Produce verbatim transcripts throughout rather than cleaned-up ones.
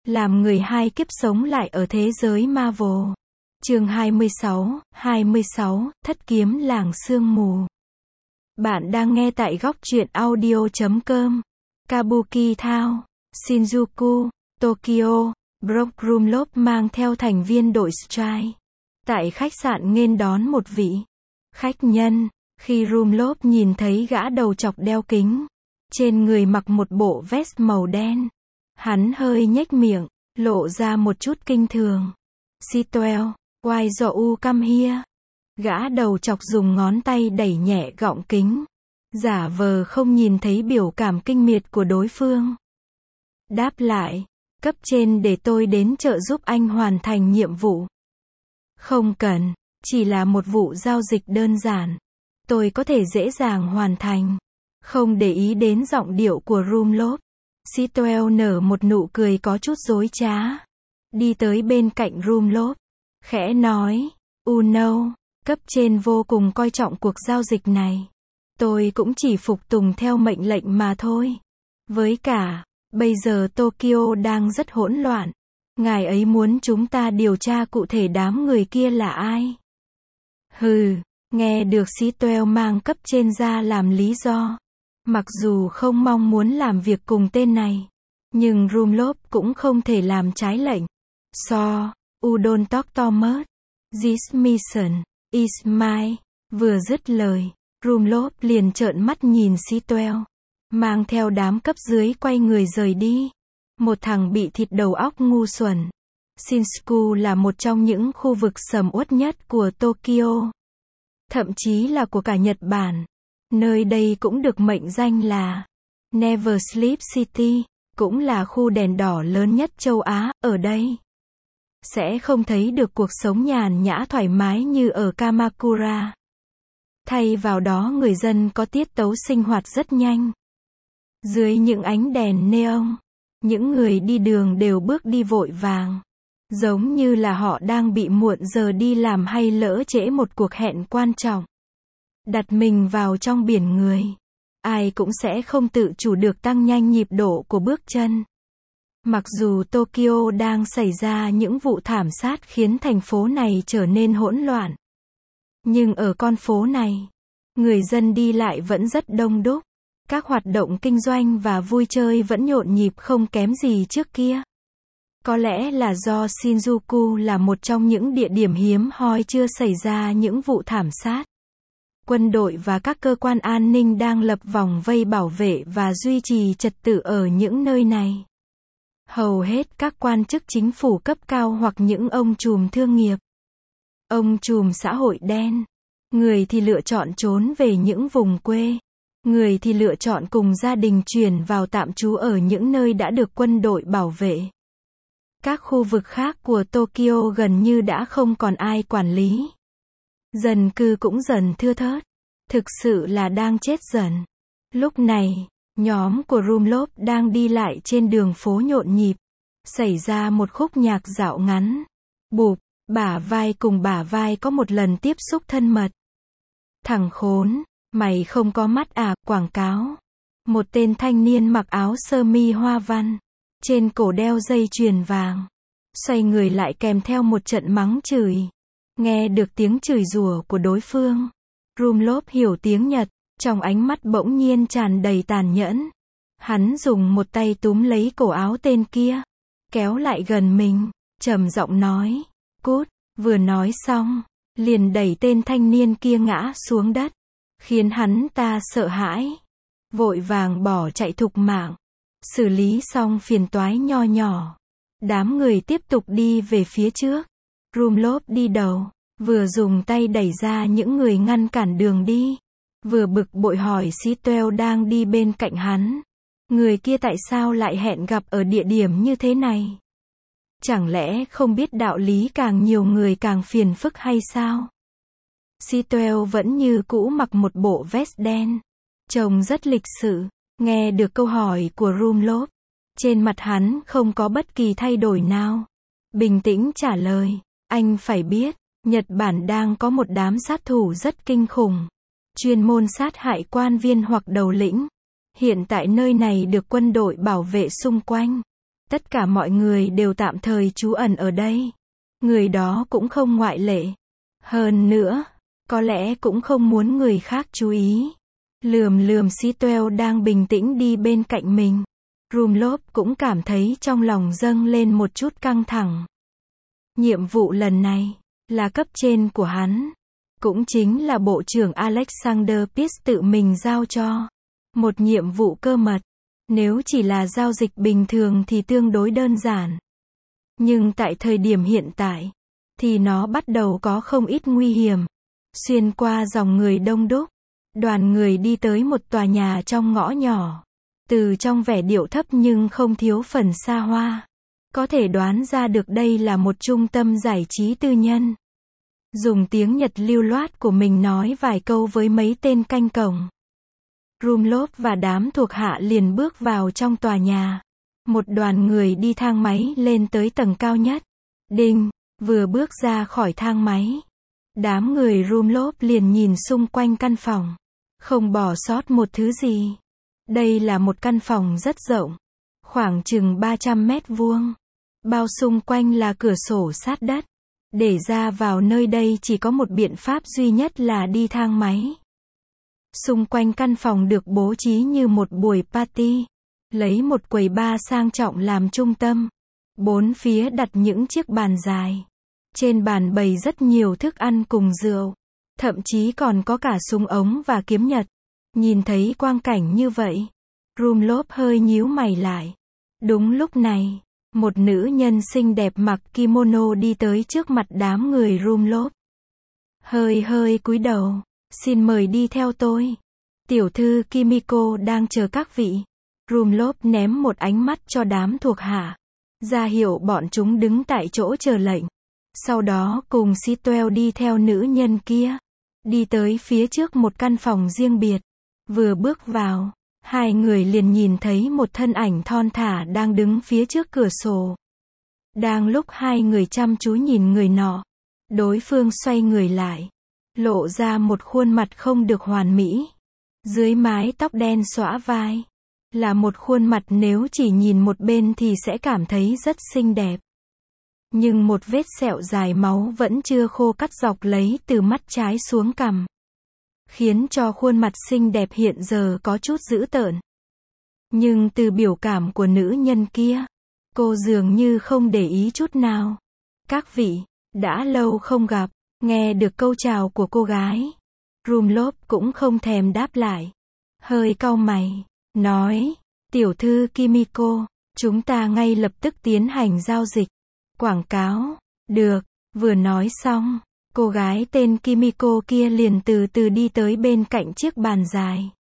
làm người hai kiếp sống lại ở thế giới Marvel. Chương hai mươi sáu, hai mươi sáu, Thất kiếm làng sương mù. Bạn đang nghe tại góc truyện audio chấm com. Kabuki Town, Shinjuku, Tokyo, Brock Rumlop mang theo thành viên đội Strike. Tại khách sạn nghênh đón một vị khách nhân. Khi Rumlop nhìn thấy gã đầu chọc đeo kính, trên người mặc một bộ vest màu đen, hắn hơi nhếch miệng, lộ ra một chút kinh thường. Sitwell, why do you come here? Gã đầu chọc dùng ngón tay đẩy nhẹ gọng kính, giả vờ không nhìn thấy biểu cảm kinh miệt của đối phương. Đáp lại, cấp trên để tôi đến trợ giúp anh hoàn thành nhiệm vụ. Không cần, chỉ là một vụ giao dịch đơn giản. Tôi có thể dễ dàng hoàn thành. Không để ý đến giọng điệu của Rumlop, Sitwell nở một nụ cười có chút dối trá. Đi tới bên cạnh Rumlop, khẽ nói, "Oh no, cấp trên vô cùng coi trọng cuộc giao dịch này. Tôi cũng chỉ phục tùng theo mệnh lệnh mà thôi. Với cả, bây giờ Tokyo đang rất hỗn loạn. Ngài ấy muốn chúng ta điều tra cụ thể đám người kia là ai." Hừ, nghe được Sitwell mang cấp trên ra làm lý do. Mặc dù không mong muốn làm việc cùng tên này, nhưng Rumlop cũng không thể làm trái lệnh. So, Udon talk Thomas, this mission is mine. Vừa dứt lời, Rumlop liền trợn mắt nhìn Sitwell, mang theo đám cấp dưới quay người rời đi. Một thằng bị thịt đầu óc ngu xuẩn. Shinjuku là một trong những khu vực sầm uất nhất của Tokyo, thậm chí là của cả Nhật Bản. Nơi đây cũng được mệnh danh là Never Sleep City, cũng là khu đèn đỏ lớn nhất châu Á. Ở đây sẽ không thấy được cuộc sống nhàn nhã thoải mái như ở Kamakura. Thay vào đó người dân có tiết tấu sinh hoạt rất nhanh. Dưới những ánh đèn neon, những người đi đường đều bước đi vội vàng, giống như là họ đang bị muộn giờ đi làm hay lỡ trễ một cuộc hẹn quan trọng. Đặt mình vào trong biển người, ai cũng sẽ không tự chủ được tăng nhanh nhịp độ của bước chân. Mặc dù Tokyo đang xảy ra những vụ thảm sát khiến thành phố này trở nên hỗn loạn, nhưng ở con phố này, người dân đi lại vẫn rất đông đúc. Các hoạt động kinh doanh và vui chơi vẫn nhộn nhịp không kém gì trước kia. Có lẽ là do Shinjuku là một trong những địa điểm hiếm hoi chưa xảy ra những vụ thảm sát. Quân đội và các cơ quan an ninh đang lập vòng vây bảo vệ và duy trì trật tự ở những nơi này. Hầu hết các quan chức chính phủ cấp cao hoặc những ông trùm thương nghiệp, ông trùm xã hội đen, người thì lựa chọn trốn về những vùng quê, người thì lựa chọn cùng gia đình chuyển vào tạm trú ở những nơi đã được quân đội bảo vệ. Các khu vực khác của Tokyo gần như đã không còn ai quản lý. Dân cư cũng dần thưa thớt. Thực sự là đang chết dần. Lúc này, nhóm của Rumlop đang đi lại trên đường phố nhộn nhịp. Xảy ra một khúc nhạc dạo ngắn. Bụp, bả vai cùng bả vai có một lần tiếp xúc thân mật. Thằng khốn, mày không có mắt à, quảng cáo. Một tên thanh niên mặc áo sơ mi hoa văn, trên cổ đeo dây chuyền vàng, xoay người lại kèm theo một trận mắng chửi. Nghe được tiếng chửi rủa của đối phương, Rumlop hiểu tiếng Nhật, trong ánh mắt bỗng nhiên tràn đầy tàn nhẫn. Hắn dùng một tay túm lấy cổ áo tên kia, kéo lại gần mình, trầm giọng nói, "Cút." Vừa nói xong, liền đẩy tên thanh niên kia ngã xuống đất, khiến hắn ta sợ hãi, vội vàng bỏ chạy thục mạng. Xử lý xong phiền toái nho nhỏ, đám người tiếp tục đi về phía trước. Rumlop đi đầu, vừa dùng tay đẩy ra những người ngăn cản đường đi, vừa bực bội hỏi Sitwell đang đi bên cạnh hắn, người kia tại sao lại hẹn gặp ở địa điểm như thế này? Chẳng lẽ không biết đạo lý càng nhiều người càng phiền phức hay sao? Sitwell vẫn như cũ mặc một bộ vest đen, trông rất lịch sự. Nghe được câu hỏi của Rumlop, trên mặt hắn không có bất kỳ thay đổi nào. Bình tĩnh trả lời, anh phải biết, Nhật Bản đang có một đám sát thủ rất kinh khủng, chuyên môn sát hại quan viên hoặc đầu lĩnh. Hiện tại nơi này được quân đội bảo vệ xung quanh. Tất cả mọi người đều tạm thời trú ẩn ở đây. Người đó cũng không ngoại lệ. Hơn nữa, có lẽ cũng không muốn người khác chú ý. Lườm lườm Sitwell đang bình tĩnh đi bên cạnh mình. Rumlop cũng cảm thấy trong lòng dâng lên một chút căng thẳng. Nhiệm vụ lần này là cấp trên của hắn, cũng chính là Bộ trưởng Alexander Pitts tự mình giao cho. Một nhiệm vụ cơ mật. Nếu chỉ là giao dịch bình thường thì tương đối đơn giản. Nhưng tại thời điểm hiện tại, thì nó bắt đầu có không ít nguy hiểm. Xuyên qua dòng người đông đúc, đoàn người đi tới một tòa nhà trong ngõ nhỏ. Từ trong vẻ điệu thấp nhưng không thiếu phần xa hoa. Có thể đoán ra được đây là một trung tâm giải trí tư nhân. Dùng tiếng Nhật lưu loát của mình nói vài câu với mấy tên canh cổng. Rumlop và đám thuộc hạ liền bước vào trong tòa nhà. Một đoàn người đi thang máy lên tới tầng cao nhất. Đinh, vừa bước ra khỏi thang máy. Đám người Rumlop liền nhìn xung quanh căn phòng. Không bỏ sót một thứ gì. Đây là một căn phòng rất rộng. Khoảng chừng ba trăm mét vuông. Bao xung quanh là cửa sổ sát đất. Để ra vào nơi đây chỉ có một biện pháp duy nhất là đi thang máy. Xung quanh căn phòng được bố trí như một buổi party. Lấy một quầy bar sang trọng làm trung tâm. Bốn phía đặt những chiếc bàn dài. Trên bàn bày rất nhiều thức ăn cùng rượu. Thậm chí còn có cả súng ống và kiếm nhật. Nhìn thấy quang cảnh như vậy, Rumlop hơi nhíu mày lại. Đúng lúc này, một nữ nhân xinh đẹp mặc kimono đi tới trước mặt đám người Rumlop. Hơi hơi cúi đầu. Xin mời đi theo tôi. Tiểu thư Kimiko đang chờ các vị. Rumlop ném một ánh mắt cho đám thuộc hạ. Ra hiệu bọn chúng đứng tại chỗ chờ lệnh. Sau đó cùng Sitwell đi theo nữ nhân kia. Đi tới phía trước một căn phòng riêng biệt. Vừa bước vào, hai người liền nhìn thấy một thân ảnh thon thả đang đứng phía trước cửa sổ. Đang lúc hai người chăm chú nhìn người nọ, đối phương xoay người lại, lộ ra một khuôn mặt không được hoàn mỹ. Dưới mái tóc đen xõa vai, là một khuôn mặt nếu chỉ nhìn một bên thì sẽ cảm thấy rất xinh đẹp. Nhưng một vết sẹo dài máu vẫn chưa khô cắt dọc lấy từ mắt trái xuống cằm. Khiến cho khuôn mặt xinh đẹp hiện giờ có chút dữ tợn. Nhưng từ biểu cảm của nữ nhân kia, cô dường như không để ý chút nào. Các vị, đã lâu không gặp. Nghe được câu chào của cô gái, Rumlop cũng không thèm đáp lại. Hơi cau mày, nói, tiểu thư Kimiko, chúng ta ngay lập tức tiến hành giao dịch. Quảng cáo, được, vừa nói xong, cô gái tên Kimiko kia liền từ từ đi tới bên cạnh chiếc bàn dài.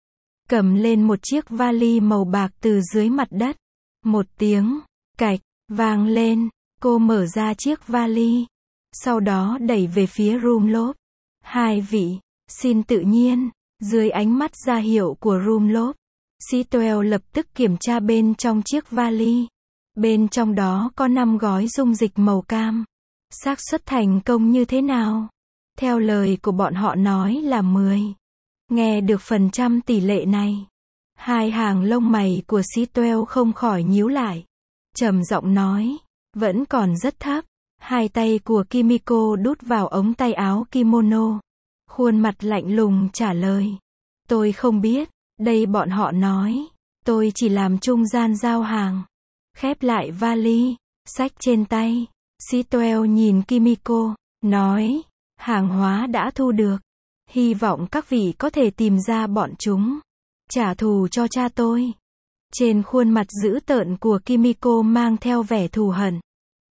Cầm lên một chiếc vali màu bạc từ dưới mặt đất. Một tiếng, cạch, vang lên, cô mở ra chiếc vali. Sau đó đẩy về phía Rumlop. Hai vị, xin tự nhiên. Dưới ánh mắt ra hiệu của Rumlop, Sitwell lập tức kiểm tra bên trong chiếc vali. Bên trong đó có năm gói dung dịch màu cam. Xác suất thành công như thế nào? Theo lời của bọn họ nói là mười. Nghe được phần trăm tỷ lệ này, hai hàng lông mày của Sitwell không khỏi nhíu lại. Trầm giọng nói, vẫn còn rất thấp. Hai tay của Kimiko đút vào ống tay áo kimono. Khuôn mặt lạnh lùng trả lời. Tôi không biết, đây bọn họ nói. Tôi chỉ làm trung gian giao hàng. Khép lại vali, xách trên tay. Sitwell nhìn Kimiko, nói, hàng hóa đã thu được. Hy vọng các vị có thể tìm ra bọn chúng. Trả thù cho cha tôi. Trên khuôn mặt dữ tợn của Kimiko mang theo vẻ thù hận.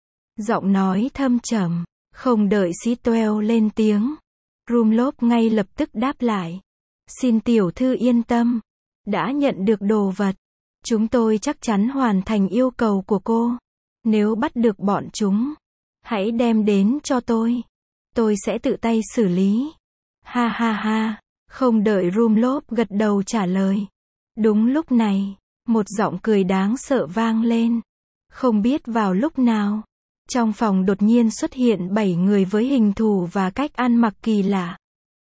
Giọng nói thâm trầm, không đợi Sitwell lên tiếng. Rumlop ngay lập tức đáp lại. Xin tiểu thư yên tâm. Đã nhận được đồ vật. Chúng tôi chắc chắn hoàn thành yêu cầu của cô. Nếu bắt được bọn chúng, hãy đem đến cho tôi. Tôi sẽ tự tay xử lý. Ha ha ha. Không đợi Rumlop gật đầu trả lời. Đúng lúc này, một giọng cười đáng sợ vang lên. Không biết vào lúc nào, trong phòng đột nhiên xuất hiện bảy người với hình thù và cách ăn mặc kỳ lạ.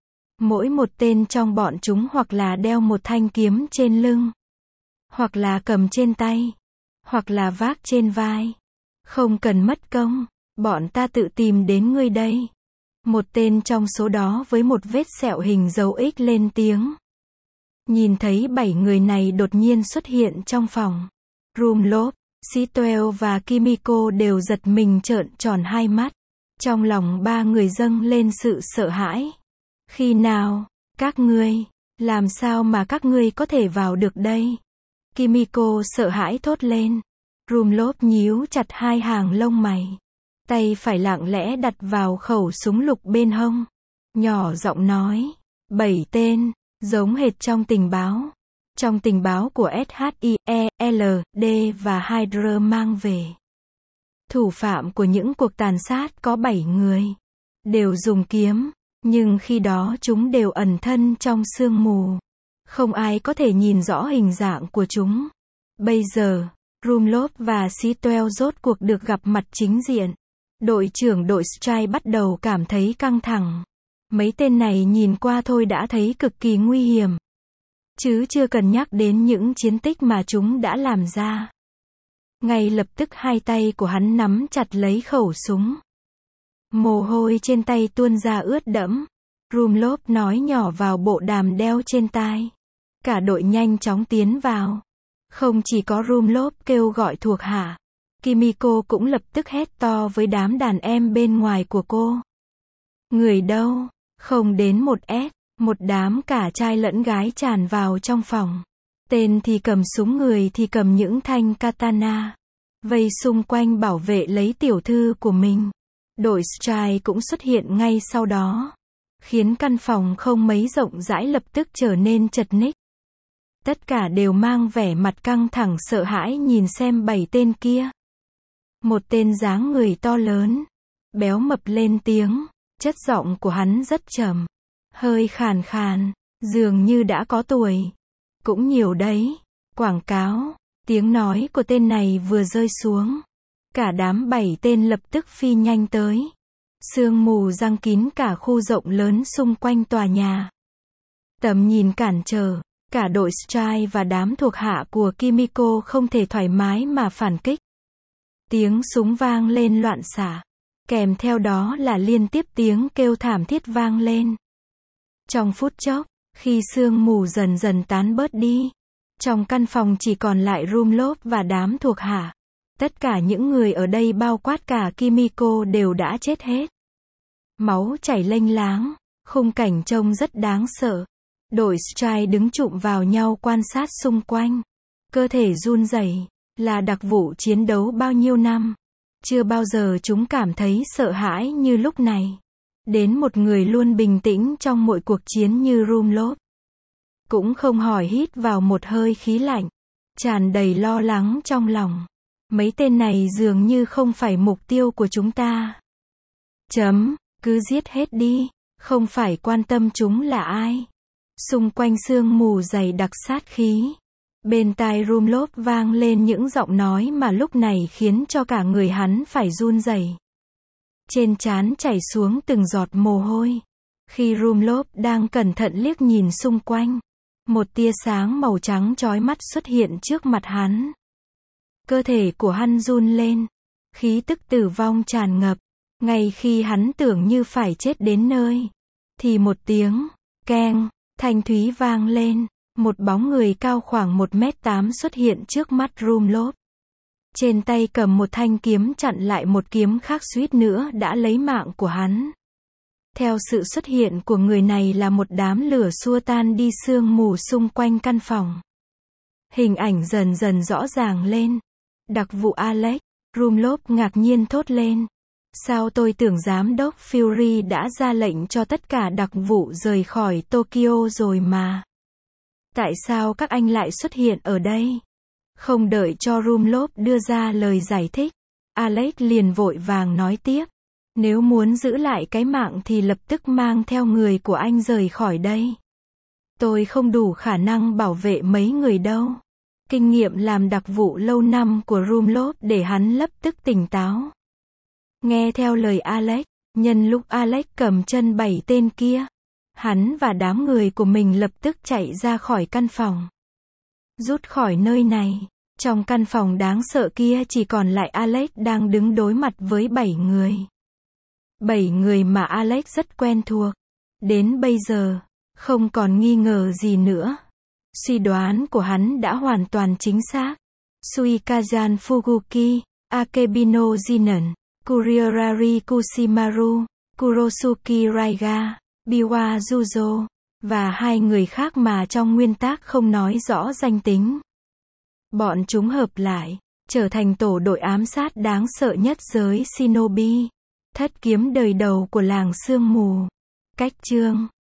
Mỗi một tên trong bọn chúng hoặc là đeo một thanh kiếm trên lưng, hoặc là cầm trên tay. hoặc là vác trên vai. Không cần mất công, bọn ta tự tìm đến ngươi đây. Một tên trong số đó với một vết sẹo hình dấu X lên tiếng. Nhìn thấy bảy người này đột nhiên xuất hiện trong phòng. Rumlov, Sitwell và Kimiko đều giật mình trợn tròn hai mắt. Trong lòng ba người dâng lên sự sợ hãi. Khi nào, các ngươi, làm sao mà các ngươi có thể vào được đây? Kimiko sợ hãi thốt lên. Rumlov nhíu chặt hai hàng lông mày. Tay phải lặng lẽ đặt vào khẩu súng lục bên hông. Nhỏ giọng nói. Bảy tên, giống hệt trong tình báo. Trong tình báo của ét hát i e lờ đê và Hydra mang về. Thủ phạm của những cuộc tàn sát có bảy người. Đều dùng kiếm, nhưng khi đó chúng đều ẩn thân trong sương mù. Không ai có thể nhìn rõ hình dạng của chúng. Bây giờ, Rumlov và Sitwell rốt cuộc được gặp mặt chính diện. Đội trưởng đội Strike bắt đầu cảm thấy căng thẳng. Mấy tên này nhìn qua thôi đã thấy cực kỳ nguy hiểm. Chứ chưa cần nhắc đến những chiến tích mà chúng đã làm ra. Ngay lập tức hai tay của hắn nắm chặt lấy khẩu súng. Mồ hôi trên tay tuôn ra ướt đẫm. Rumlov nói nhỏ vào bộ đàm đeo trên tai. Cả đội nhanh chóng tiến vào. Không chỉ có Rumlov kêu gọi thuộc hạ. Kimiko cũng lập tức hét to với đám đàn em bên ngoài của cô. Người đâu? Không đến một S. Một đám cả trai lẫn gái tràn vào trong phòng. Tên thì cầm súng, người thì cầm những thanh katana. Vây xung quanh bảo vệ lấy tiểu thư của mình. Đội Strike cũng xuất hiện ngay sau đó. Khiến căn phòng không mấy rộng rãi lập tức trở nên chật ních. Tất cả đều mang vẻ mặt căng thẳng sợ hãi nhìn xem bảy tên kia. Một tên dáng người to lớn, béo mập lên tiếng. Chất giọng của hắn rất trầm. Hơi khàn khàn, dường như đã có tuổi. Cũng nhiều đấy. Quảng cáo. Tiếng nói của tên này vừa rơi xuống. Cả đám bảy tên lập tức phi nhanh tới. Sương mù giăng kín cả khu rộng lớn xung quanh tòa nhà. Tầm nhìn cản trở. Cả đội Strike và đám thuộc hạ của Kimiko không thể thoải mái mà phản kích. Tiếng súng vang lên loạn xạ. Kèm theo đó là liên tiếp tiếng kêu thảm thiết vang lên. Trong phút chốc, khi sương mù dần dần tán bớt đi, trong căn phòng chỉ còn lại Rumlov và đám thuộc hạ. Tất cả những người ở đây bao quát cả Kimiko đều đã chết hết. Máu chảy lênh láng, khung cảnh trông rất đáng sợ. Đội Strike đứng chụm vào nhau quan sát xung quanh. Cơ thể run rẩy, là đặc vụ chiến đấu bao nhiêu năm. Chưa bao giờ chúng cảm thấy sợ hãi như lúc này. Đến một người luôn bình tĩnh trong mọi cuộc chiến như Rumlov. Cũng không hỏi hít vào một hơi khí lạnh. Tràn đầy lo lắng trong lòng. Mấy tên này dường như không phải mục tiêu của chúng ta. Chấm, cứ giết hết đi. Không phải quan tâm chúng là ai. Xung quanh sương mù dày đặc sát khí. Bên tai Rumlov vang lên những giọng nói mà lúc này khiến cho cả người hắn phải run rẩy. Trên trán chảy xuống từng giọt mồ hôi. Khi Rumlov đang cẩn thận liếc nhìn xung quanh, một tia sáng màu trắng chói mắt xuất hiện trước mặt hắn. Cơ thể của hắn run lên. Khí tức tử vong tràn ngập. Ngay khi hắn tưởng như phải chết đến nơi, thì một tiếng keng thanh thúy vang lên. Một bóng người cao khoảng một mét tám xuất hiện trước mắt Rumlov. Trên tay cầm một thanh kiếm chặn lại một kiếm khác suýt nữa đã lấy mạng của hắn. Theo sự xuất hiện của người này là một đám lửa xua tan đi sương mù xung quanh căn phòng. Hình ảnh dần dần rõ ràng lên. Đặc vụ Alex. Rumlov ngạc nhiên thốt lên. Sao tôi tưởng giám đốc Fury đã ra lệnh cho tất cả đặc vụ rời khỏi Tokyo rồi mà. Tại sao các anh lại xuất hiện ở đây? Không đợi cho Rumlov đưa ra lời giải thích, Alex liền vội vàng nói tiếp. Nếu muốn giữ lại cái mạng thì lập tức mang theo người của anh rời khỏi đây. Tôi không đủ khả năng bảo vệ mấy người đâu. Kinh nghiệm làm đặc vụ lâu năm của Rumlov để hắn lập tức tỉnh táo. Nghe theo lời Alex, nhân lúc Alex cầm chân bảy tên kia, hắn và đám người của mình lập tức chạy ra khỏi căn phòng. Rút khỏi nơi này. Trong căn phòng đáng sợ kia chỉ còn lại Alex đang đứng đối mặt với bảy người. Bảy người mà Alex rất quen thuộc. Đến bây giờ, không còn nghi ngờ gì nữa. Suy đoán của hắn đã hoàn toàn chính xác. Suikazan Fuguki, Akebino Jinan, Kuriorari Kushimaru, Kurosuke Raiga, Biwa Juzo, và hai người khác mà trong nguyên tác không nói rõ danh tính. Bọn chúng hợp lại, trở thành tổ đội ám sát đáng sợ nhất giới Shinobi. Thất kiếm đời đầu của làng sương mù. Cách chương